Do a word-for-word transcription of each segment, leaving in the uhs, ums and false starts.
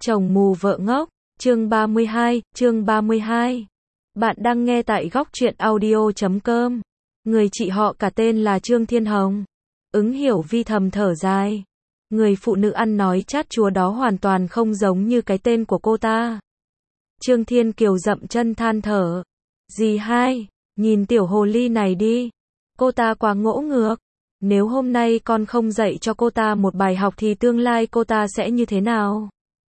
Chồng mù vợ ngốc, chương ba mươi hai, chương ba mươi hai. Bạn đang nghe tại góc truyện audio chấm com. Người chị họ cả tên là Trương Thiên Hồng. Ứng Hiểu Vi thầm thở dài. Người phụ nữ ăn nói chát chúa đó hoàn toàn không giống như cái tên của cô ta. Trương Thiên Kiều dậm chân than thở. Dì hai, nhìn tiểu hồ ly này đi. Cô ta quá ngỗ ngược. Nếu hôm nay con không dạy cho cô ta một bài học thì tương lai cô ta sẽ như thế nào?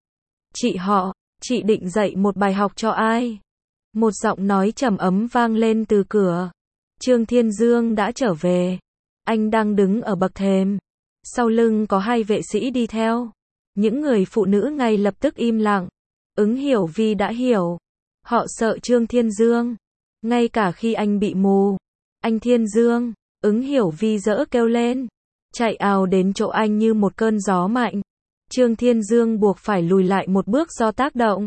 Chị họ, chị định dạy một bài học cho ai? Một giọng nói trầm ấm vang lên từ cửa. Trương Thiên Dương đã trở về. Anh đang đứng ở bậc thềm. Sau lưng có hai vệ sĩ đi theo. Những người phụ nữ ngay lập tức im lặng. Ứng Hiểu Vi đã hiểu. Họ sợ Trương Thiên Dương. Ngay cả khi anh bị mù. Anh Thiên Dương, Ứng Hiểu Vi dỡ kêu lên. Chạy ào đến chỗ anh như một cơn gió mạnh. Trương Thiên Dương buộc phải lùi lại một bước do tác động.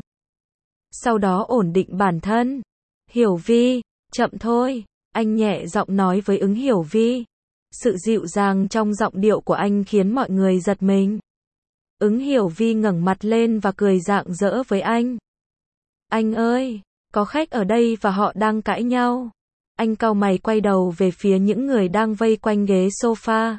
Sau đó ổn định bản thân. Hiểu Vi, chậm thôi. Anh nhẹ giọng nói với Ứng Hiểu Vi. Sự dịu dàng trong giọng điệu của anh khiến mọi người giật mình. Ứng Hiểu Vi ngẩng mặt lên và cười rạng rỡ với anh. Anh ơi, có khách ở đây và họ đang cãi nhau. Anh cau mày quay đầu về phía những người đang vây quanh ghế sofa.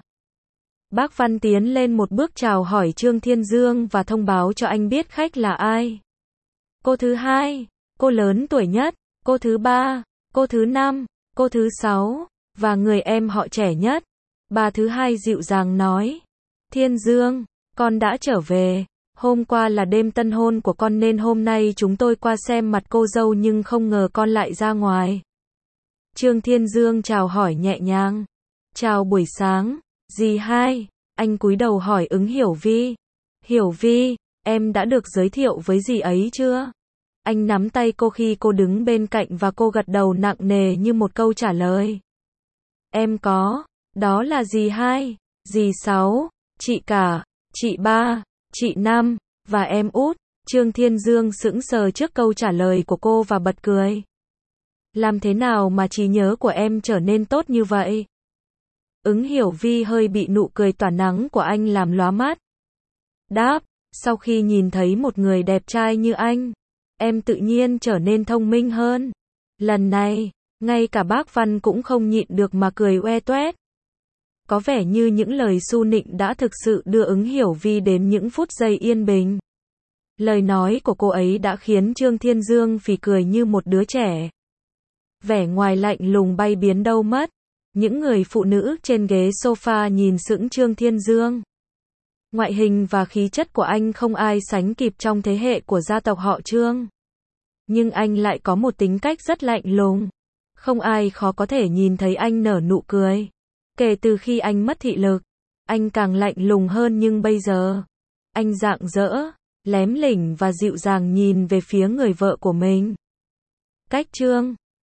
Bác Văn tiến lên một bước chào hỏi Trương Thiên Dương và thông báo cho anh biết khách là ai. Cô thứ hai, cô lớn tuổi nhất, cô thứ ba, cô thứ năm, cô thứ sáu, và người em họ trẻ nhất. Bà thứ hai dịu dàng nói. Thiên Dương, con đã trở về. Hôm qua là đêm tân hôn của con nên hôm nay chúng tôi qua xem mặt cô dâu nhưng không ngờ con lại ra ngoài. Trương Thiên Dương chào hỏi nhẹ nhàng. Chào buổi sáng, dì hai. Anh cúi đầu hỏi Ứng Hiểu Vi. Hiểu Vi, em đã được giới thiệu với dì ấy chưa? Anh nắm tay cô khi cô đứng bên cạnh và cô gật đầu nặng nề như một câu trả lời. Em có, đó là dì hai, dì sáu, chị cả, chị ba, chị năm, và em út. Trương Thiên Dương sững sờ trước câu trả lời của cô và bật cười. Làm thế nào mà trí nhớ của em trở nên tốt như vậy? Ứng Hiểu Vi hơi bị nụ cười tỏa nắng của anh làm lóa mắt. Đáp, sau khi nhìn thấy một người đẹp trai như anh, em tự nhiên trở nên thông minh hơn. Lần này, ngay cả bác Văn cũng không nhịn được mà cười oe toét. Có vẻ như những lời su nịnh đã thực sự đưa Ứng Hiểu Vi đến những phút giây yên bình. Lời nói của cô ấy đã khiến Trương Thiên Dương phì cười như một đứa trẻ. Vẻ ngoài lạnh lùng bay biến đâu mất. Những người phụ nữ trên ghế sofa nhìn sững Trương Thiên Dương. Ngoại hình và khí chất của anh không ai sánh kịp trong thế hệ của gia tộc họ Trương. Nhưng anh lại có một tính cách rất lạnh lùng. Không ai khó có thể nhìn thấy anh nở nụ cười. Kể từ khi anh mất thị lực, anh càng lạnh lùng hơn nhưng bây giờ, anh rạng rỡ, lém lỉnh và dịu dàng nhìn về phía người vợ của mình. Cách Trương